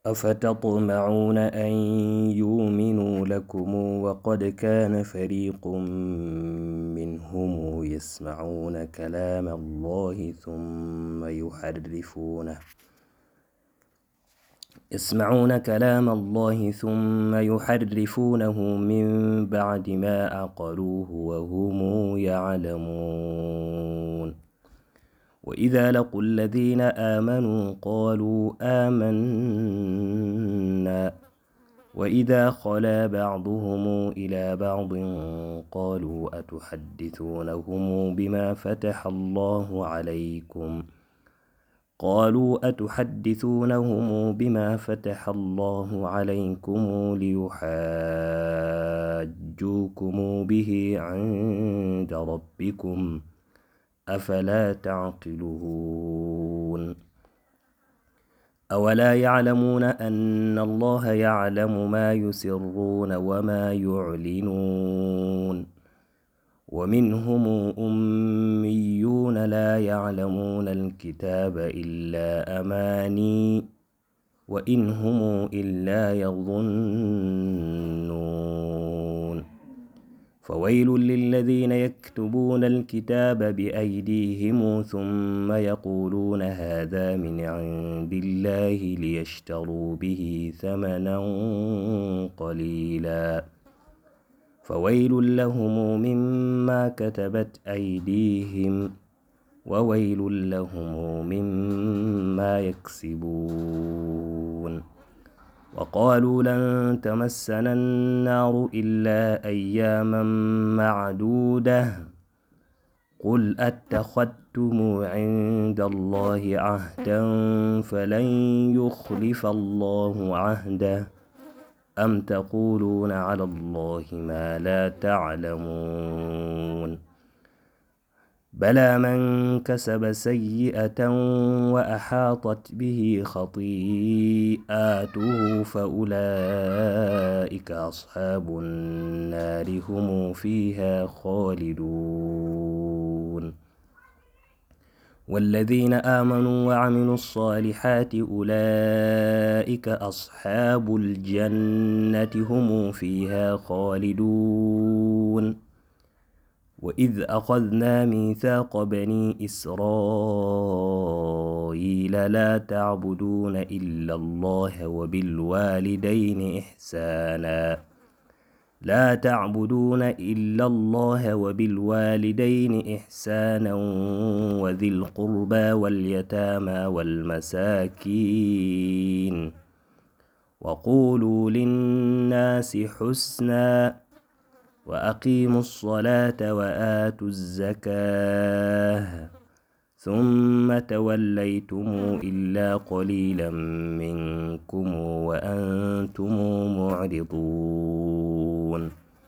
أفتطمعون أن يؤمنوا لكم وقد كان فريق منهم يسمعون كلام الله ثم يحرفونه من بعد ما عقلوه وهم يعلمون. وإذا لقوا الذين آمنوا قالوا آمنا وإذا خلا بعضهم إلى بعض قالوا أتحدثونهم بما فتح الله عليكم ليحاجوكم به عند ربكم أفلا تعقلون. أولا يعلمون أن الله يعلم ما يسرون وما يعلنون. ومنهم أميون لا يعلمون الكتاب إلا أماني وإن هم إلا يظنون. فويل للذين يكتبون الكتاب بأيديهم ثم يقولون هذا من عند الله ليشتروا به ثمنا قليلا فويل لهم مما كتبت أيديهم وويل لهم مما يكسبون. وقالوا لن تمسنا النار إلا أياما معدودة قل أتخذتم عند الله عهدا فلن يخلف الله عهده أم تقولون على الله ما لا تعلمون. بلى من كسب سيئة وأحاطت به خطيئاته فأولئك أصحاب النار هم فيها خالدون. والذين آمنوا وعملوا الصالحات أولئك أصحاب الجنة هم فيها خالدون. وإذ أخذنا ميثاق بني إسرائيل لا تعبدون إلا الله وبالوالدين إحسانا وذي القربى واليتامى والمساكين وقولوا للناس حسنا وأقيموا الصلاة وآتوا الزكاة ثم توليتم إلا قليلا منكم وأنتم معرضون.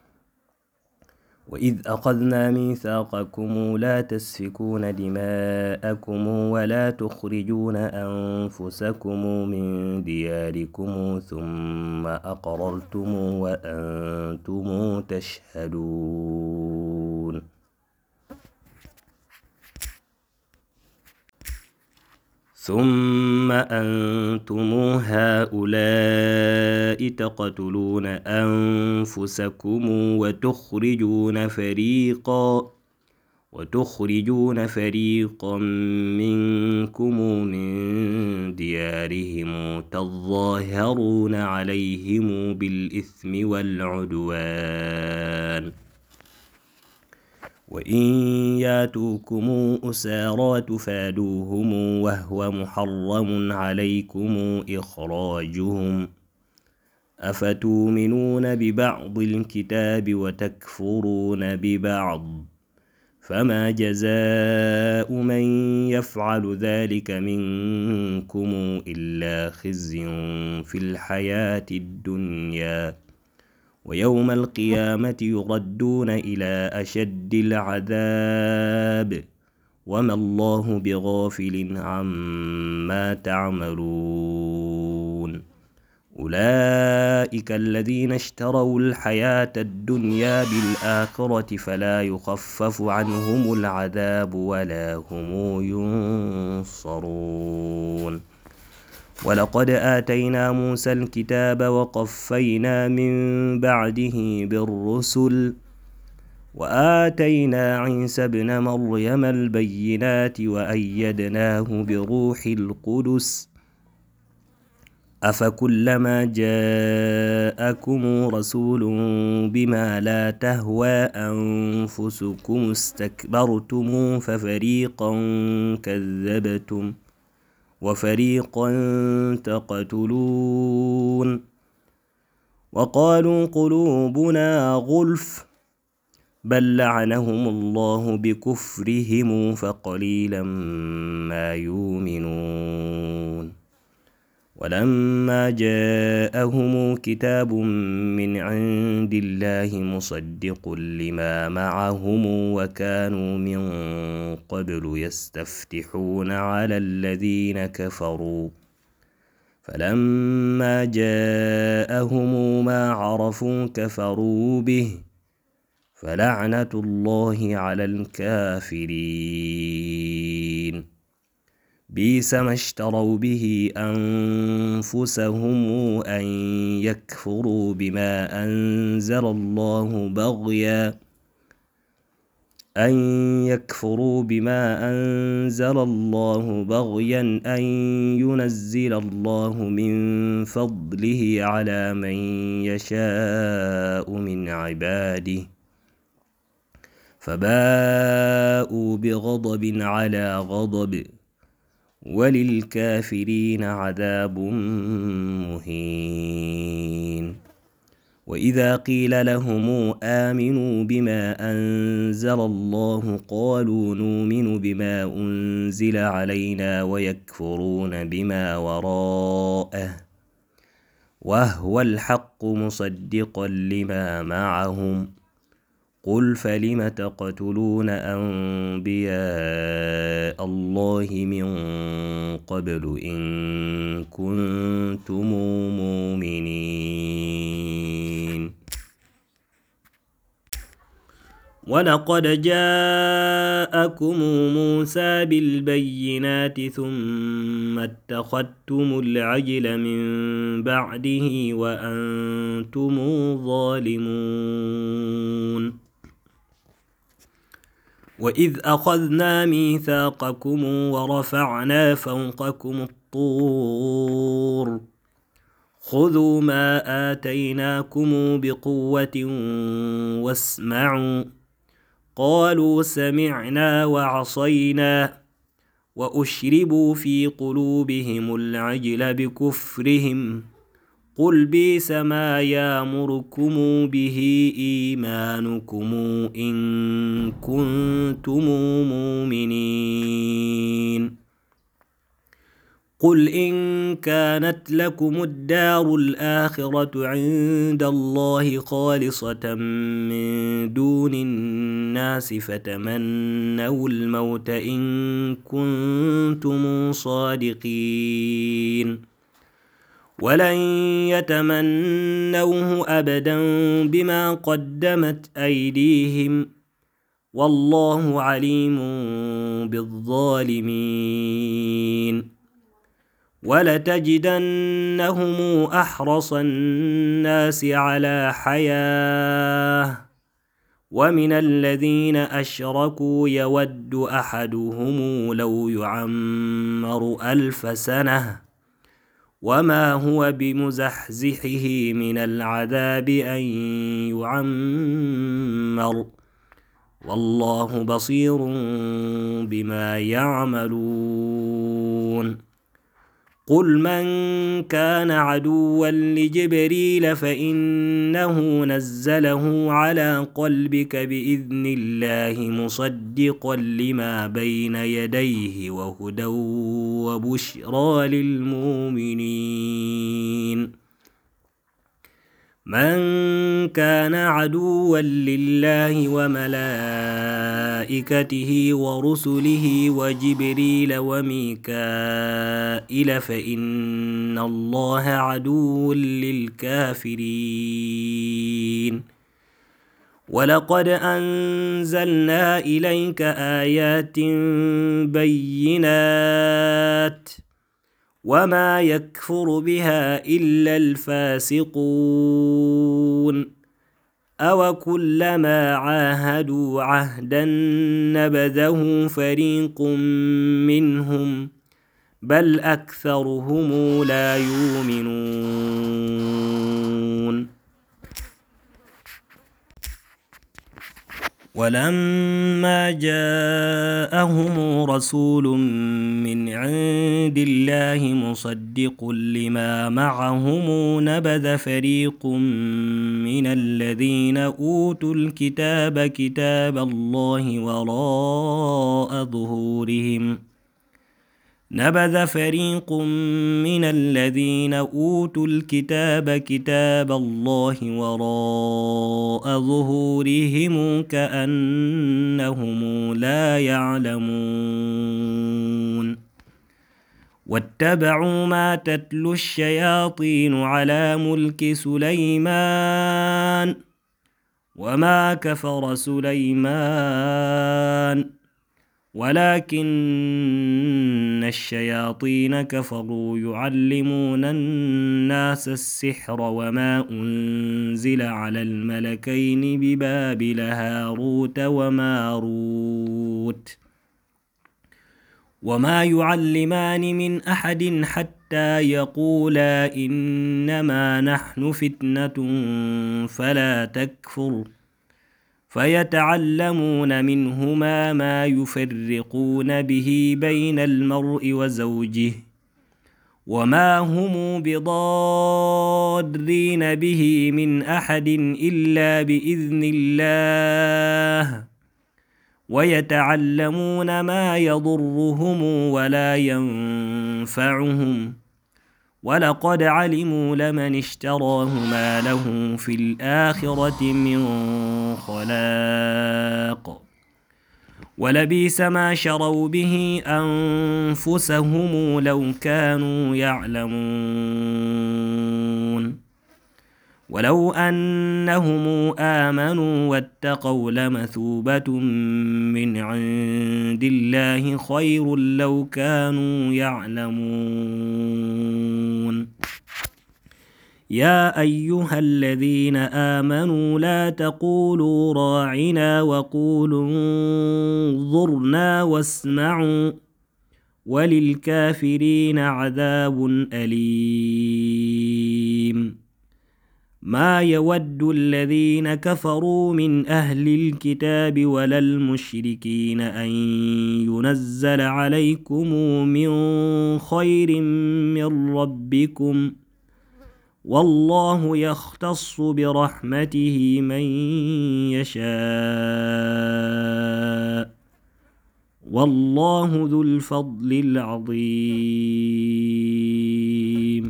وإذ أخذنا ميثاقكم لا تسفكون دماءكم ولا تخرجون أنفسكم من دياركم ثم أقررتم وأنتم تشهدون. ثم أنتم هؤلاء تقتلون أنفسكم وتخرجون فريقا منكم من ديارهم تظاهرون عليهم بالإثم والعدوان وإن ياتوكم أسارى تفادوهم وهو محرم عليكم إخراجهم أفتؤمنون ببعض الكتاب وتكفرون ببعض فما جزاء من يفعل ذلك منكم إلا خزي في الحياة الدنيا ويوم القيامة يردون إلى أشد العذاب وما الله بغافل عما تعملون. أولئك الذين اشتروا الحياة الدنيا بالآخرة فلا يخفف عنهم العذاب ولا هم ينصرون. ولقد آتينا موسى الكتاب وقفينا من بعده بالرسل وآتينا عيسى ابن مريم البينات وأيدناه بروح القدس أفكلما جاءكم رسول بما لا تهوى أنفسكم استكبرتم ففريقا كذبتم وفريقا تقتلون وقالوا قلوبنا غلف بل لعنهم الله بكفرهم فقليلا ما يؤمنون ولما جاءهم كتاب من عند الله مصدق لما معهم وكانوا من قبل يستفتحون على الذين كفروا فلما جاءهم ما عرفوا كفروا به فلعنة الله على الكافرين بئس ما اشتروا به أنفسهم أن يكفروا بما أنزل الله بغيا أن ينزل الله من فضله على من يشاء من عباده فباءوا بغضب على غضب وللكافرين عذاب مهين وإذا قيل لهم آمنوا بما أنزل الله قالوا نؤمن بما أنزل علينا ويكفرون بما وراءه وهو الحق مصدقا لما معهم قل فلم تقتلون أنبياء الله من قبل إن كنتم مؤمنين ولقد جاءكم موسى بالبينات ثم اتخذتم العجل من بعده وأنتم ظالمون وإذ أخذنا ميثاقكم ورفعنا فوقكم الطور خذوا ما آتيناكم بقوة واسمعوا قالوا سمعنا وعصينا وأشربوا في قلوبهم العجل بكفرهم قل بئس ما يأمركم به إيمانكم إن كنتم مؤمنين قل إن كانت لكم الدار الآخرة عند الله خالصة من دون الناس فتمنوا الموت إن كنتم صادقين ولن يتمنوه أبدا بما قدمت أيديهم والله عليم بالظالمين ولتجدنهم أحرص الناس على حياة ومن الذين أشركوا يود أحدهم لو يعمر 1000 سنة وما هو بمزحزحه من العذاب أن يعمر والله بصير بما يعملون قل من كان عدوا لجبريل فإنه نزله على قلبك بإذن الله مصدقا لما بين يديه وهدى وبشرى للمؤمنين من كان عدوا لله وملائكته ورسله وجبريل وميكائيل فإن الله عدو للكافرين ولقد أنزلنا إليك آيات بينات وما يكفر بها إلا الفاسقون أو كلما عاهدوا عهدا نبذه فريق منهم بل أكثرهم لا يؤمنون ولما جاءهم رسول من عند الله مصدق لما معهم نبذ فريق من الذين أوتوا الكتاب كتاب الله وراء ظهورهم نبذ فريق من الذين أوتوا الكتاب كتاب الله وراء ظهورهم كأنهم لا يعلمون واتبعوا ما تتلو الشياطين على ملك سليمان وما كفر سليمان ولكن الشياطين كفروا يعلمون الناس السحر وما أنزل على الملكين ببابل هاروت وماروت وما يعلمان من أحد حتى يقولا إنما نحن فتنة فلا تكفر فيتعلمون منهما ما يفرقون به بين المرء وزوجه وما هم بضارين به من أحد إلا بإذن الله ويتعلمون ما يضرهم ولا ينفعهم ولقد علموا لمن اشتراه ما له في الآخرة من خلاق ولبئس ما شروا به أنفسهم لو كانوا يعلمون ولو أنهم آمنوا واتقوا لمثوبة من عند الله خير لو كانوا يعلمون يا أيها الذين آمنوا لا تقولوا راعنا وقولوا انظرنا واسمعوا وللكافرين عذاب أليم ما يود الذين كفروا من أهل الكتاب ولا المشركين أن ينزل عليكم من خير من ربكم والله يختص برحمته من يشاء والله ذو الفضل العظيم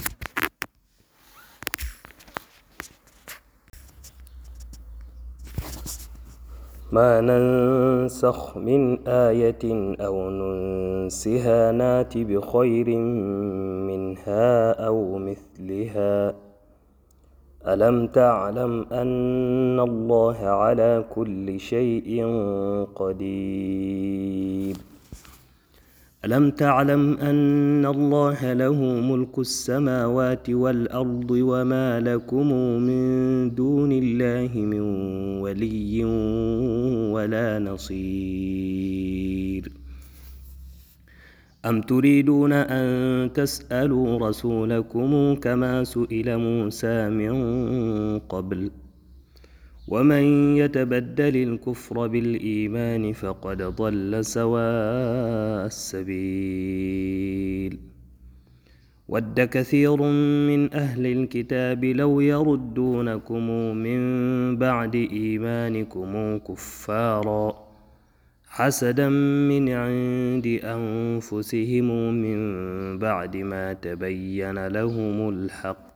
ما ننسخ من آية أو ننسها نات بخير منها أو مثلها ألم تعلم أن الله على كل شيء قدير ألم تعلم أن الله له ملك السماوات والأرض وما لكم من دون الله من ولي ولا نصير أم تريدون أن تسألوا رسولكم كما سئل موسى من قبل ومن يتبدل الكفر بالإيمان فقد ضل سواء السبيل ود كثير من أهل الكتاب لو يردونكم من بعد إيمانكم كفارا حسدا من عند أنفسهم من بعد ما تبين لهم الحق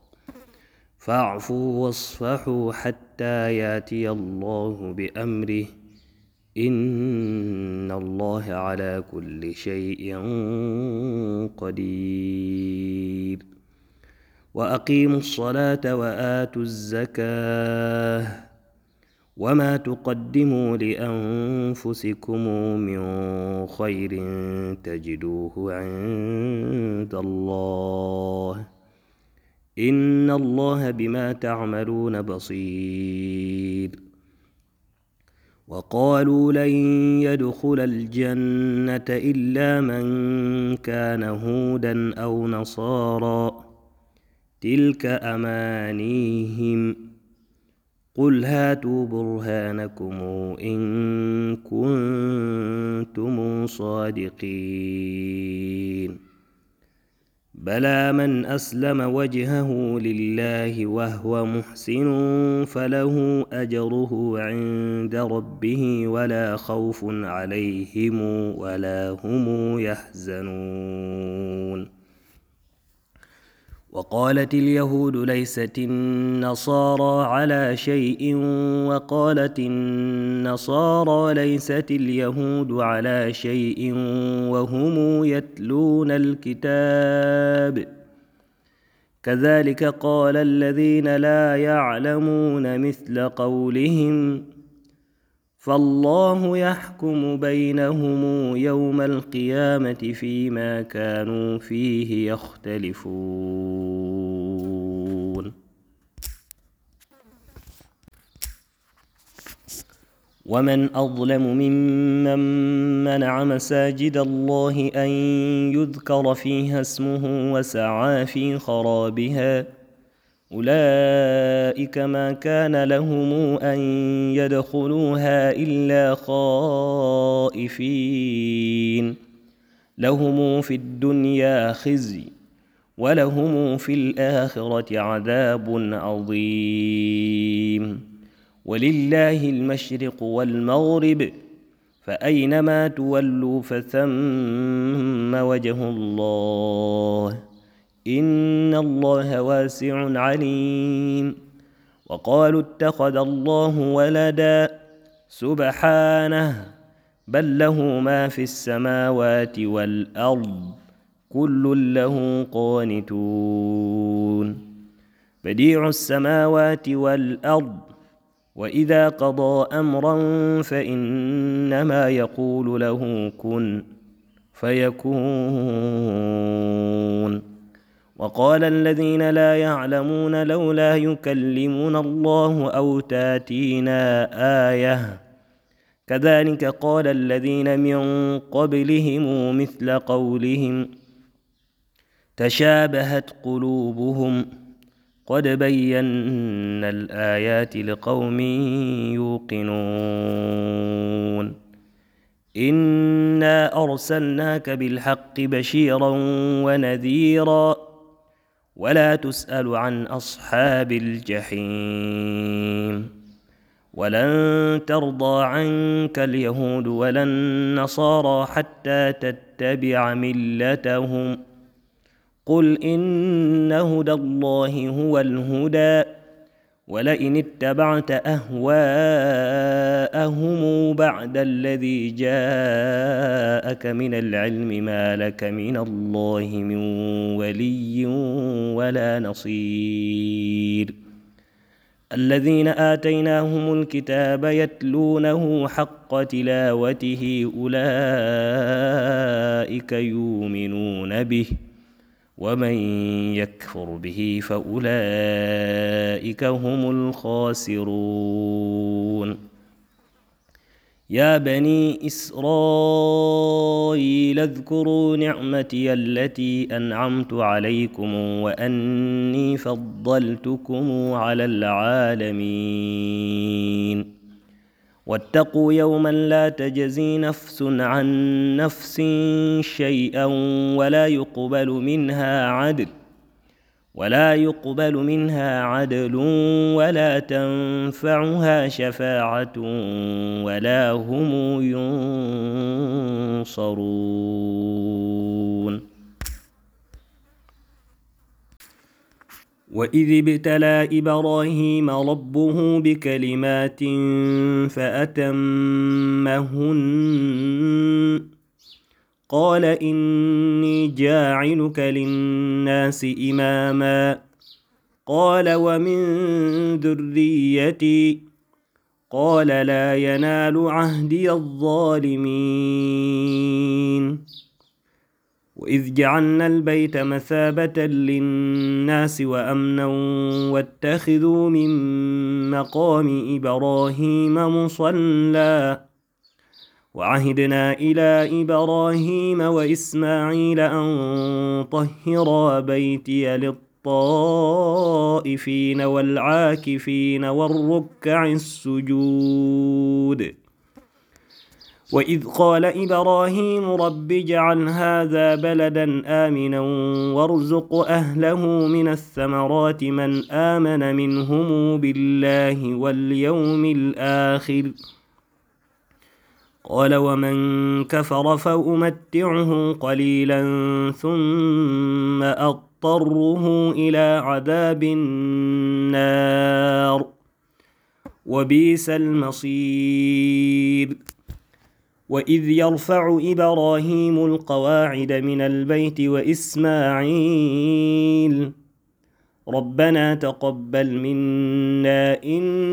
فاعفوا واصفحوا حتى ياتي الله بأمره إن الله على كل شيء قدير وأقيموا الصلاة وآتوا الزكاة وما تقدموا لأنفسكم من خير تجدوه عند الله إن الله بما تعملون بصير. وقالوا لن يدخل الجنة إلا من كان هودا أو نصارى تلك أمانيهم قل هاتوا برهانكم إن كنتم صادقين بلى من أسلم وجهه لله وهو محسن فله أجره عند ربه ولا خوف عليهم ولا هم يحزنون. وقالت اليهود ليست النصارى على شيء وقالت النصارى ليست اليهود على شيء وهم يتلون الكتاب كذلك قال الذين لا يعلمون مثل قولهم فالله يحكم بينهم يوم القيامة فيما كانوا فيه يختلفون. ومن أظلم ممن منع مساجد الله أن يذكر فيها اسمه وسعى في خرابها أولئك ما كان لهم أن يدخلوها إلا خائفين لهم في الدنيا خزي ولهم في الآخرة عذاب عظيم ولله المشرق والمغرب فأينما تولوا فثم وجه الله إن الله واسع عليم. وقالوا اتخذ الله ولدا سبحانه بل له ما في السماوات والأرض كل له قانتون بديع السماوات والأرض وإذا قضى أمرا فإنما يقول له كن فيكون. وقال الذين لا يعلمون لولا يكلمون الله أو تاتينا آية كذلك قال الذين من قبلهم مثل قولهم تشابهت قلوبهم قد بينا الآيات لقوم يوقنون إنا أرسلناك بالحق بشيرا ونذيرا ولا تسأل عن أصحاب الجحيم ولن ترضى عنك اليهود ولا النصارى حتى تتبع ملتهم قل إن هدى الله هو الهدى ولئن اتبعت أهواءهم بعد الذي جاءك من العلم ما لك من الله من ولي ولا نصير الذين آتيناهم الكتاب يتلونه حق تلاوته أولئك يؤمنون به ومن يكفر به فأولئك هم الخاسرون. يا بني إسرائيل اذكروا نعمتي التي أنعمت عليكم وأني فضلتكم على العالمين واتقوا يوما لا تجزي نفس عن نفس شيئا ولا يقبل منها عدل ولا تنفعها شفاعة ولا هم ينصرون. وإذ ابتلى إبراهيم ربه بكلمات فأتمهن قال إني جاعلك للناس إماما قال ومن ذريتي قال لا ينال عهدي الظالمين وإذ جعلنا البيت مثابة للناس وأمنا واتخذوا من مقام إبراهيم مصلى وعهدنا إلى إبراهيم وإسماعيل أن طهرا بيتي للطائفين والعاكفين والركع السجود وإذ قال إبراهيم رب اجعل هذا بلدا آمنا وارزق أهله من الثمرات من آمن منهم بالله واليوم الآخر قال ومن كفر فأمتعه قليلا ثم أضطره إلى عذاب النار وبئس المصير وإذ يرفع إبراهيم القواعد من البيت وإسماعيل ربنا تقبل منا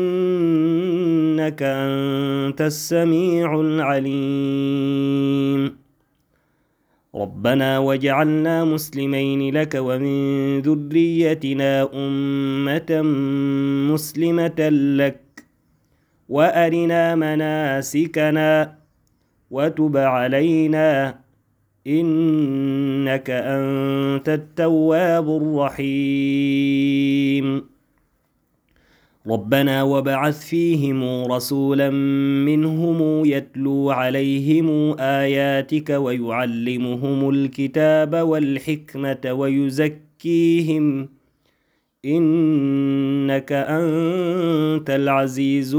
إنك أنت السميع العليم ربنا واجعلنا مسلمين لك ومن ذريتنا أمة مسلمة لك وأرنا مناسكنا وتب علينا إنك أنت التواب الرحيم ربنا وابعث فيهم رسولا منهم يتلو عليهم آياتك ويعلمهم الكتاب والحكمة ويزكيهم إنك أنت العزيز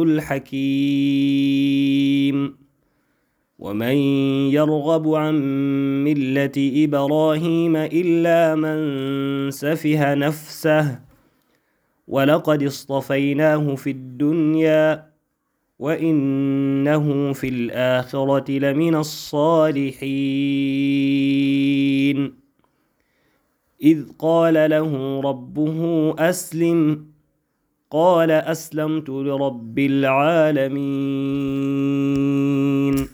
الحكيم ومن يرغب عن ملة إبراهيم إلا من سفه نفسه ولقد اصطفيناه في الدنيا وإنه في الآخرة لمن الصالحين إذ قال له ربه أسلم قال أسلمت لرب العالمين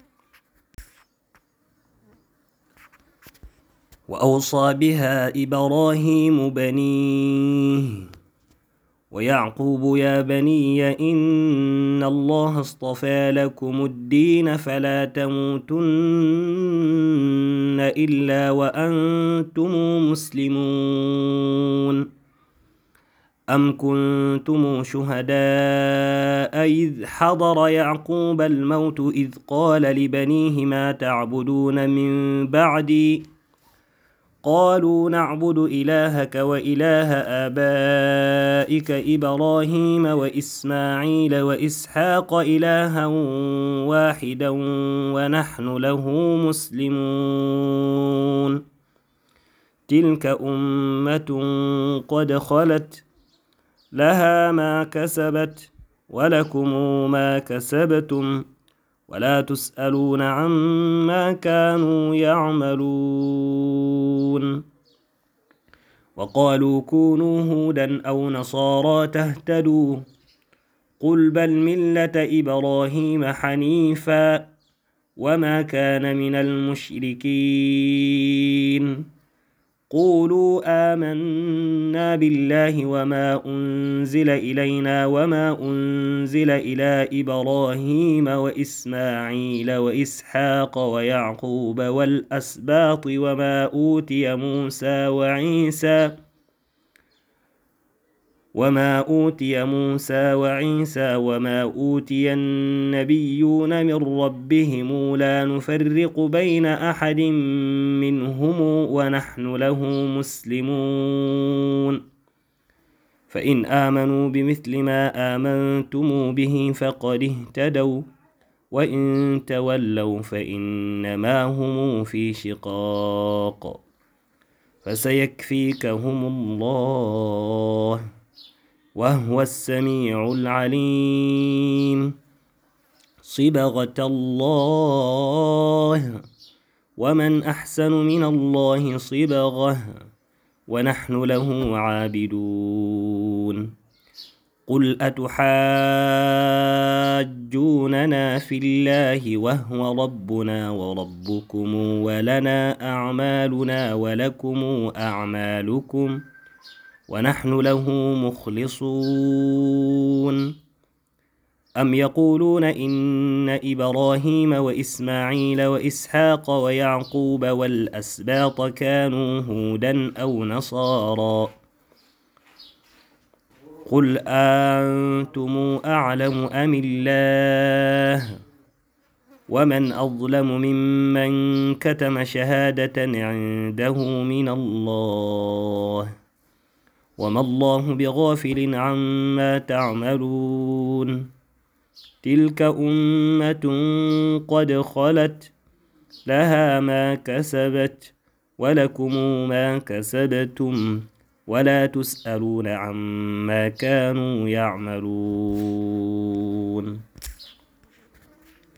وأوصى بها إبراهيم بنيه ويعقوب يا بني إن الله اصطفى لكم الدين فلا تموتن إلا وأنتم مسلمون أم كنتم شهداء إذ حضر يعقوب الموت إذ قال لبنيه ما تعبدون من بعدي قالوا نعبد إلهك وإله آبائك إبراهيم وإسماعيل وإسحاق إلها واحدا ونحن له مسلمون تلك أمة قد خلت لها ما كسبت ولكم ما كسبتم ولا تسألون عما كانوا يعملون وقالوا كونوا هودا أو نصارى تهتدوا قل بل ملة إبراهيم حنيفا وما كان من المشركين قولوا آمنا بالله وما أنزل إلينا وما أنزل إلى إبراهيم وإسماعيل وإسحاق ويعقوب والأسباط وما أوتي موسى وعيسى وما أوتي النبيون من ربهم لا نفرق بين أحد منهم ونحن له مسلمون فإن آمنوا بمثل ما آمنتم به فقد اهتدوا وإن تولوا فإنما هم في شقاق فسيكفيكهم الله وهو السميع العليم صبغة الله ومن أحسن من الله صبغة ونحن له عابدون قل أتحاجوننا في الله وهو ربنا وربكم ولنا أعمالنا ولكم أعمالكم ونحن له مخلصون أم يقولون إن إبراهيم وإسماعيل وإسحاق ويعقوب والأسباط كانوا هودا أو نصارى قل أنتم أعلم أم الله ومن أظلم ممن كتم شهادة عنده من الله وما الله بغافل عما تعملون تلك أمة قد خلت لها ما كسبت ولكم ما كسبتم ولا تسألون عما كانوا يعملون.